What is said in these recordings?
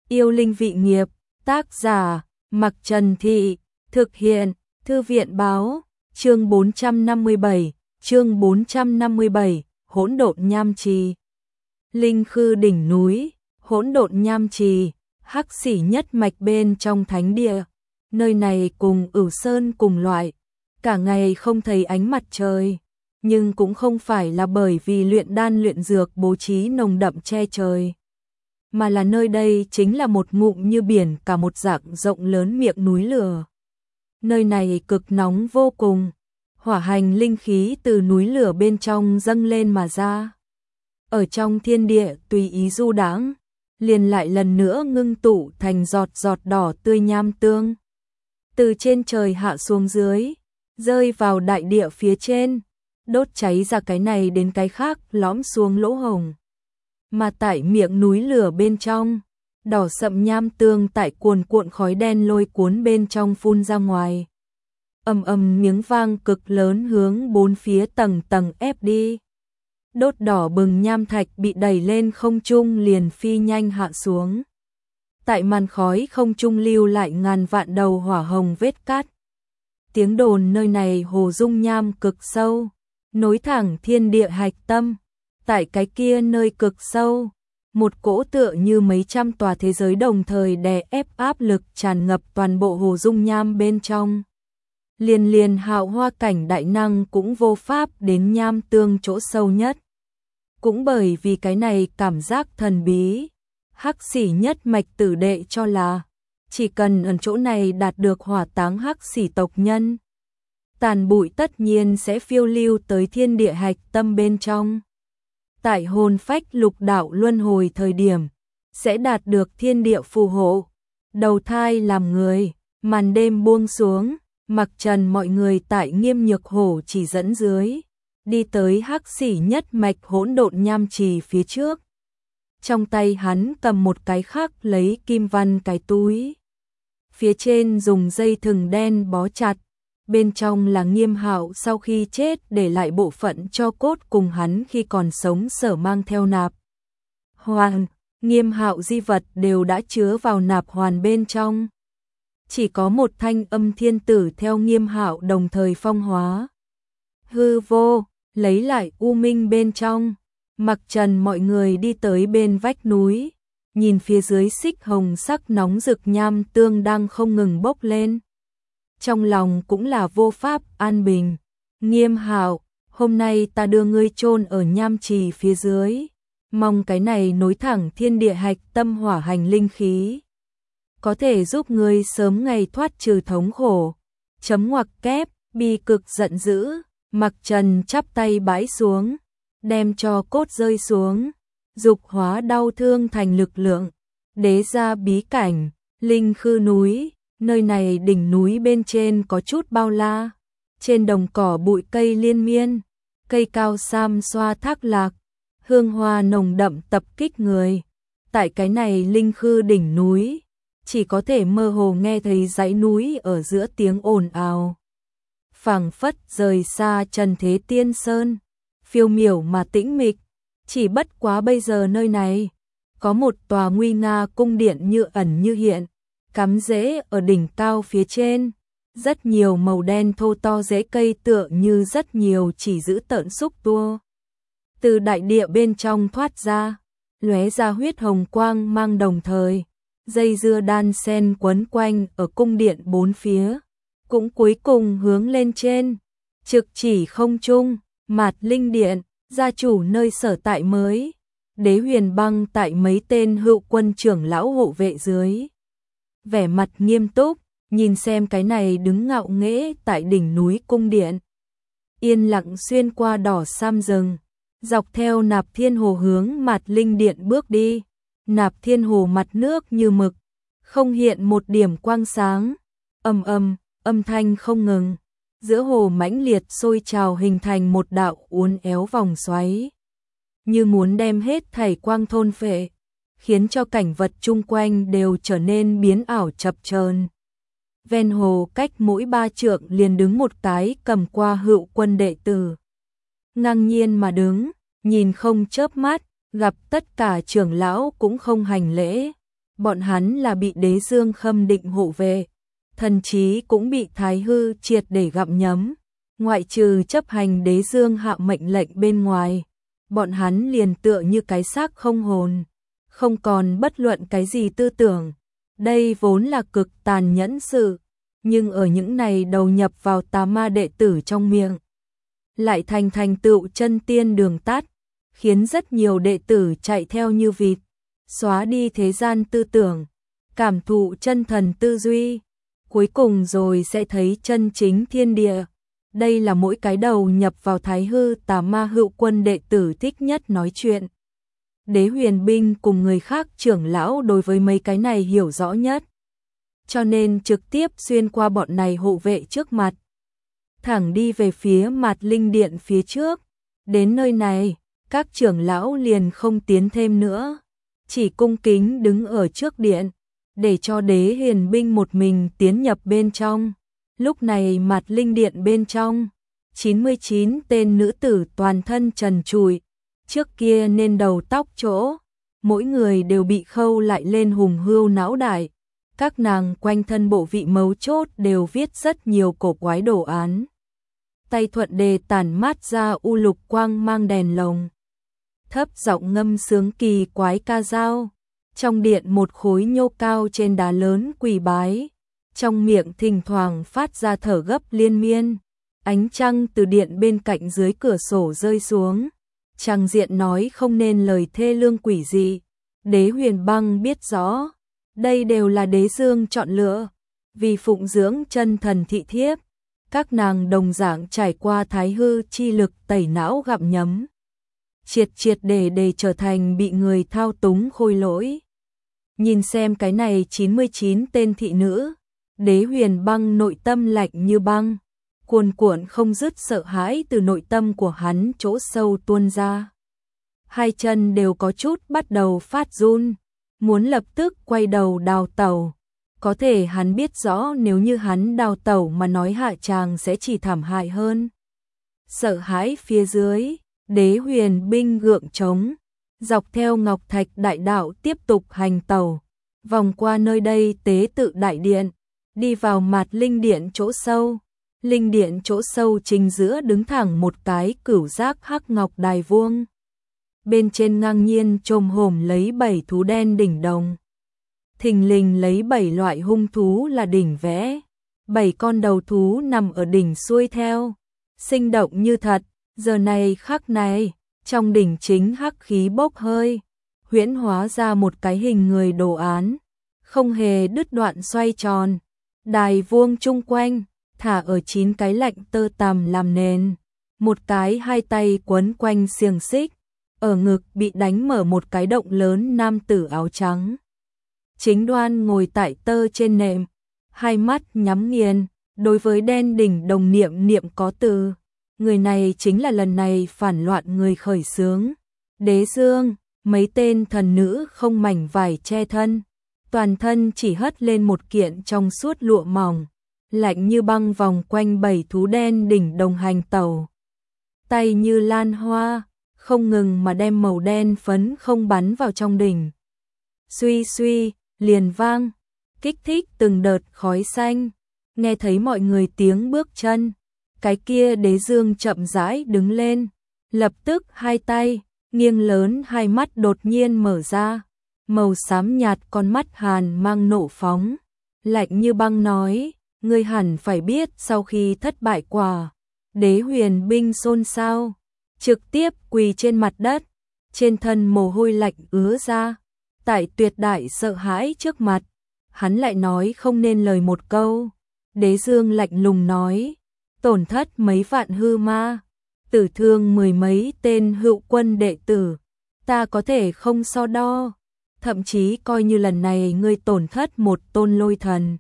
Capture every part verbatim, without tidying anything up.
Yêu linh vị nghiệp, tác giả, Mặc Trần Thị, thực hiện, Thư viện báo, chương bốn trăm năm mươi bảy, chương bốn trăm năm mươi bảy, hỗn độn nham trì. Linh khư đỉnh núi, hỗn độn nham trì, hắc xỉ nhất mạch bên trong thánh địa. Nơi này cùng Ửu Sơn cùng loại, cả ngày không thấy ánh mặt trời, nhưng cũng không phải là bởi vì luyện đan luyện dược bố trí nồng đậm che trời, mà là nơi đây chính là một ngụm như biển cả một dạng rộng lớn miệng núi lửa. Nơi này cực nóng vô cùng, hỏa hành linh khí từ núi lửa bên trong dâng lên mà ra. Ở trong thiên địa tùy ý du đãng, liền lại lần nữa ngưng tụ thành giọt giọt đỏ tươi nham tương. Từ trên trời hạ xuống dưới, rơi vào đại địa phía trên, đốt cháy ra cái này đến cái khác lõm xuống lỗ hổng. Mà tại miệng núi lửa bên trong, đỏ sậm nham tương tại cuồn cuộn khói đen lôi cuốn bên trong phun ra ngoài. Ầm ầm miếng vang cực lớn hướng bốn phía tầng tầng ép đi. Đốt đỏ bừng nham thạch bị đẩy lên không trung liền phi nhanh hạ xuống. Tại màn khói không trung lưu lại ngàn vạn đầu hỏa hồng vết cát. Tiếng đồn nơi này hồ dung nham cực sâu, nối thẳng thiên địa hạch tâm. Tại cái kia nơi cực sâu, một cỗ tựa như mấy trăm tòa thế giới đồng thời đè ép áp lực tràn ngập toàn bộ hồ dung nham bên trong. Liền liền hạo hoa cảnh đại năng cũng vô pháp đến nham tương chỗ sâu nhất. Cũng bởi vì cái này cảm giác thần bí, hắc xỉ nhất mạch tử đệ cho là chỉ cần ở chỗ này đạt được hỏa táng hắc xỉ tộc nhân, tàn bụi tất nhiên sẽ phiêu lưu tới thiên địa hạch tâm bên trong. Tại hồn phách lục đạo luân hồi thời điểm, sẽ đạt được thiên địa phù hộ, đầu thai làm người. Màn đêm buông xuống, Mặc Trần mọi người tại Nghiêm Nhược Hổ chỉ dẫn dưới, đi tới hắc xỉ nhất mạch hỗn độn nham trì phía trước. Trong tay hắn cầm một cái khác lấy kim văn cái túi. Phía trên dùng dây thừng đen bó chặt, bên trong là Nghiêm Hạo sau khi chết để lại bộ phận cho cốt cùng hắn khi còn sống sở mang theo nạp hoàn. Nghiêm Hạo di vật đều đã chứa vào nạp hoàn bên trong. Chỉ có một thanh âm thiên tử theo Nghiêm Hạo đồng thời phong hóa. Hư vô, lấy lại u minh bên trong. Mặc Trần mọi người đi tới bên vách núi, nhìn phía dưới xích hồng sắc nóng rực nham tương đang không ngừng bốc lên. Trong lòng cũng là vô pháp an bình. Nghiêm Hạo, hôm nay ta đưa ngươi chôn ở nham trì phía dưới, mong cái này nối thẳng thiên địa hạch tâm hỏa hành linh khí, có thể giúp ngươi sớm ngày thoát trừ thống khổ. Chấm ngoặc kép, bi cực giận dữ, Mặc Trần chắp tay bãi xuống, đem cho cốt rơi xuống, dục hóa đau thương thành lực lượng. Đế gia bí cảnh, linh khư núi, nơi này đỉnh núi bên trên có chút bao la, trên đồng cỏ bụi cây liên miên, cây cao sam xoa thác lạc, hương hoa nồng đậm tập kích người. Tại cái này linh khư đỉnh núi, chỉ có thể mơ hồ nghe thấy dãy núi ở giữa tiếng ồn ào. Phảng phất rời xa trần thế tiên sơn, phiêu miểu mà tĩnh mịch. Chỉ bất quá bây giờ nơi này có một tòa nguy nga cung điện như ẩn như hiện, cắm rễ ở đỉnh cao phía trên. Rất nhiều màu đen thô to rễ cây tựa như rất nhiều chỉ giữ tợn xúc tua từ đại địa bên trong thoát ra, lóe ra huyết hồng quang mang, đồng thời dây dưa đan sen quấn quanh ở cung điện bốn phía, cũng cuối cùng hướng lên trên, trực chỉ không trung. Mạt Linh Điện, gia chủ nơi sở tại mới. Đế Huyền Băng tại mấy tên hữu quân trưởng lão hộ vệ dưới, vẻ mặt nghiêm túc, nhìn xem cái này đứng ngạo nghễ tại đỉnh núi cung điện. Yên lặng xuyên qua đỏ sam rừng, dọc theo Nạp Thiên Hồ hướng Mạt Linh Điện bước đi. Nạp Thiên Hồ mặt nước như mực, không hiện một điểm quang sáng. Ầm ầm, âm thanh không ngừng, giữa hồ mãnh liệt sôi trào hình thành một đạo uốn éo vòng xoáy, như muốn đem hết thảy quang thôn phệ, khiến cho cảnh vật chung quanh đều trở nên biến ảo chập chờn. Ven hồ cách mỗi ba trượng liền đứng một cái cầm qua hữu quân đệ tử, ngang nhiên mà đứng, nhìn không chớp mắt, gặp tất cả trưởng lão cũng không hành lễ, bọn hắn là bị Đế Dương khâm định hộ vệ, thần trí cũng bị Thái Hư triệt để gặm nhấm, ngoại trừ chấp hành Đế Dương hạ mệnh lệnh bên ngoài, bọn hắn liền tựa như cái xác không hồn, không còn bất luận cái gì tư tưởng. Đây vốn là cực tàn nhẫn sự, nhưng ở những này đầu nhập vào tà ma đệ tử trong miệng, lại thành thành tựu chân tiên đường tắt, khiến rất nhiều đệ tử chạy theo như vịt, xóa đi thế gian tư tưởng, cảm thụ chân thần tư duy, cuối cùng rồi sẽ thấy chân chính thiên địa. Đây là mỗi cái đầu nhập vào Thái Hư tà ma hữu quân đệ tử thích nhất nói chuyện. Đế Huyền Binh cùng người khác trưởng lão đối với mấy cái này hiểu rõ nhất, cho nên trực tiếp xuyên qua bọn này hộ vệ trước mặt, thẳng đi về phía Mạt Linh Điện phía trước. Đến nơi này, các trưởng lão liền không tiến thêm nữa, chỉ cung kính đứng ở trước điện, để cho Đế Huyền Binh một mình tiến nhập bên trong. Lúc này Mạt Linh Điện bên trong, chín mươi chín tên nữ tử toàn thân trần trụi, trước kia nên đầu tóc chỗ, mỗi người đều bị khâu lại lên hùng hưu não đại. Các nàng quanh thân bộ vị mấu chốt đều viết rất nhiều cổ quái đồ án. Tay thuận đề tản mát ra u lục quang mang đèn lồng. Thấp giọng ngâm sướng kỳ quái ca dao. Trong điện một khối nhô cao trên đá lớn quỳ bái. Trong miệng thỉnh thoảng phát ra thở gấp liên miên. Ánh trăng từ điện bên cạnh dưới cửa sổ rơi xuống. Tràng diện nói không nên lời thê lương quỷ dị. Đế Huyền Băng biết rõ, đây đều là Đế Dương chọn lựa, vì phụng dưỡng chân thần thị thiếp, các nàng đồng dạng trải qua Thái Hư chi lực tẩy não gặm nhấm, triệt triệt để để trở thành bị người thao túng khôi lỗi. Nhìn xem cái này chín mươi chín tên thị nữ, Đế Huyền Băng nội tâm lạnh như băng, cuồn cuộn không dứt sợ hãi từ nội tâm của hắn chỗ sâu tuôn ra. Hai chân đều có chút bắt đầu phát run, muốn lập tức quay đầu đào tẩu. Có thể hắn biết rõ nếu như hắn đào tẩu mà nói hạ tràng sẽ chỉ thảm hại hơn. Sợ hãi phía dưới, Đế Huyền Binh gượng trống, dọc theo Ngọc Thạch đại đạo tiếp tục hành tẩu, vòng qua nơi đây tế tự đại điện, đi vào Mạt Linh Điện chỗ sâu. Linh Điện chỗ sâu chính giữa đứng thẳng một cái cửu giác hắc ngọc đài vuông. Bên trên ngang nhiên chồm hổm lấy bảy thú đen đỉnh đồng. Thình lình lấy bảy loại hung thú là đỉnh vẽ. Bảy con đầu thú nằm ở đỉnh xuôi theo. Sinh động như thật, giờ này khắc này, trong đỉnh chính hắc khí bốc hơi. Huyễn hóa ra một cái hình người đồ án. Không hề đứt đoạn xoay tròn. Đài vuông chung quanh, thả ở chín cái lạnh tơ tằm làm nền. Một cái hai tay quấn quanh xiềng xích. Ở ngực bị đánh mở một cái động lớn nam tử áo trắng. Chính đoan ngồi tại tơ trên nệm, hai mắt nhắm nghiền, đối với đen đỉnh đồng niệm niệm có từ. Người này chính là lần này phản loạn người khởi xướng. Đế Dương, mấy tên thần nữ không mảnh vải che thân, toàn thân chỉ hất lên một kiện trong suốt lụa mỏng, lạnh như băng vòng quanh bảy thú đen đỉnh đồng hành tẩu. Tay như lan hoa, không ngừng mà đem màu đen phấn không bắn vào trong đỉnh. Suy suy, liền vang, kích thích từng đợt khói xanh, nghe thấy mọi người tiếng bước chân. Cái kia Đế Dương chậm rãi đứng lên, lập tức hai tay, nghiêng lớn hai mắt đột nhiên mở ra, màu xám nhạt con mắt hàn mang nộ phóng, lạnh như băng nói, ngươi hẳn phải biết sau khi thất bại quả. Đế Huyền Binh xôn xao, trực tiếp quỳ trên mặt đất, trên thân mồ hôi lạnh ứa ra, tại tuyệt đại sợ hãi trước mặt, hắn lại nói không nên lời một câu. Đế Dương lạnh lùng nói, tổn thất mấy vạn hư ma, tử thương mười mấy tên hữu quân đệ tử, ta có thể không so đo, thậm chí coi như lần này ngươi tổn thất một tôn lôi thần,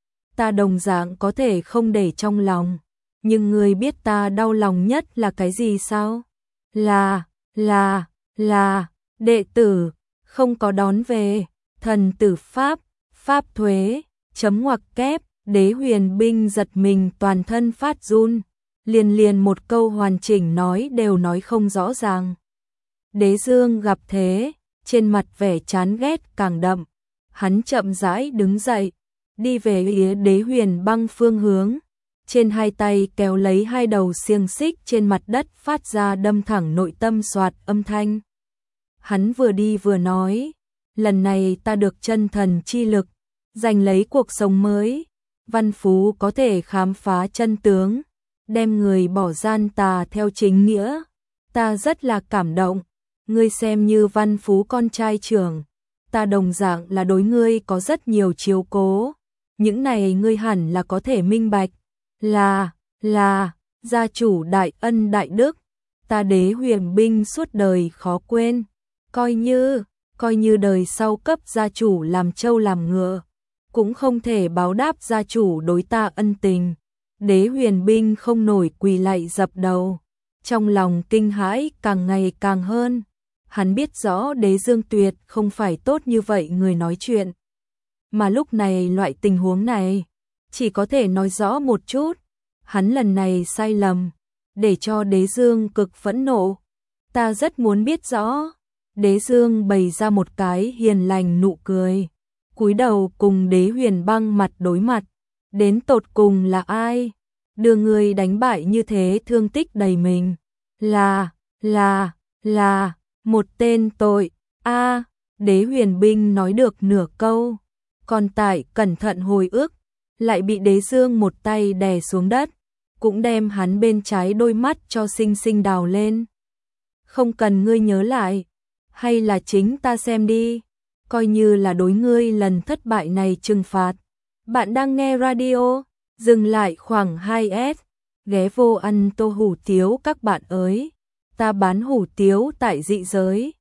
ta đồng dạng có thể không để trong lòng, nhưng ngươi biết ta đau lòng nhất là cái gì sao? Là, là, là, đệ tử, không có đón về, thần tử pháp, pháp thuế, chấm ngoặc kép. Đế Huyền Binh giật mình toàn thân phát run, liền liền một câu hoàn chỉnh nói đều nói không rõ ràng. Đế Dương gặp thế, trên mặt vẻ chán ghét càng đậm, Hắn chậm rãi đứng dậy, đi về phía Đế Huyền Băng phương hướng, trên hai tay kéo lấy hai đầu xiềng xích trên mặt đất phát ra đâm thẳng nội tâm soạt âm thanh. Hắn vừa đi vừa nói, lần này ta được chân thần chi lực, giành lấy cuộc sống mới, Văn Phú có thể khám phá chân tướng, đem người bỏ gian tà theo chính nghĩa, ta rất là cảm động, ngươi xem như Văn Phú con trai trưởng, ta đồng dạng là đối ngươi có rất nhiều chiếu cố, những này ngươi hẳn là có thể minh bạch, là, là, gia chủ đại ân đại đức, ta Đế Huyền Binh suốt đời khó quên, coi như, coi như đời sau cấp gia chủ làm trâu làm ngựa, cũng không thể báo đáp gia chủ đối ta ân tình. Đế Huyền Binh không nổi quỳ lạy dập đầu, trong lòng kinh hãi càng ngày càng hơn. Hắn biết rõ Đế Dương Tuyệt không phải tốt như vậy người nói chuyện. Mà lúc này loại tình huống này, chỉ có thể nói rõ một chút. Hắn lần này sai lầm, để cho Đế Dương cực phẫn nộ. Ta rất muốn biết rõ. Đế Dương bày ra một cái hiền lành nụ cười, cúi đầu cùng Đế Huyền Băng mặt đối mặt. Đến tột cùng là ai? Đưa người đánh bại như thế thương tích đầy mình. Là, là, là, một tên tội. A, Đế Huyền Binh nói được nửa câu. Còn tại cẩn thận hồi ức, lại bị Đế Dương một tay đè xuống đất, cũng đem hắn bên trái đôi mắt cho xinh xinh đào lên. Không cần ngươi nhớ lại, hay là chính ta xem đi, coi như là đối ngươi lần thất bại này trừng phạt. Bạn đang nghe radio, dừng lại khoảng hai S, ghé vô ăn tô hủ tiếu các bạn ơi, ta bán hủ tiếu tại dị giới.